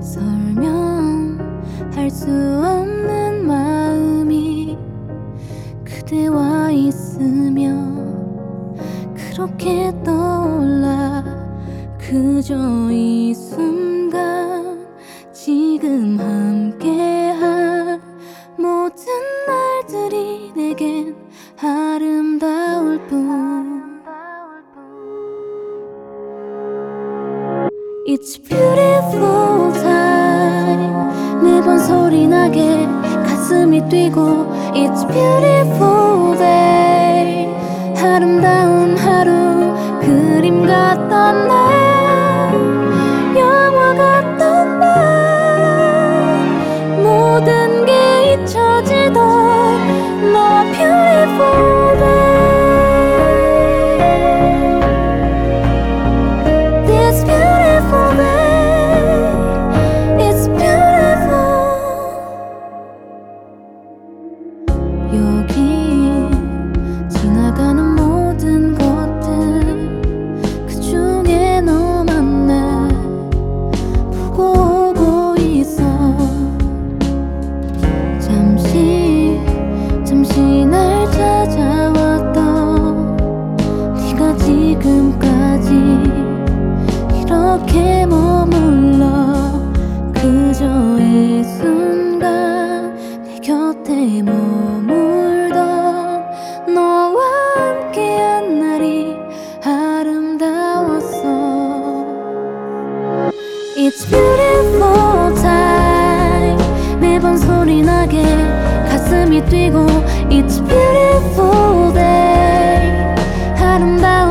설명할 수 없는 마음이 그대와 있으며 그렇게 떠올라. 그저 이 순간 지금 함께한 모든 날들이 내겐 아름다울 뿐. It's beautiful time. 매번 소리나게 가슴이 뛰고 It's beautiful day. 아름다운 하루 그림 같던 날 영화 같던 날 모든 게 잊혀지던 너와 beautiful day. This beautiful day. It's beautiful. 여기 지나가는 모든 것들 그중에 너만 날 보고 오고 있어. 잠시 날 찾아왔던 네가 지금까지 이렇게 머물러. 그저 이 순간 내 곁에 머물던 너와 함께한 날이 아름다웠어. It's beautiful time. 매번 소리나게 가슴이 뛰고 It's beautiful day. 아름다운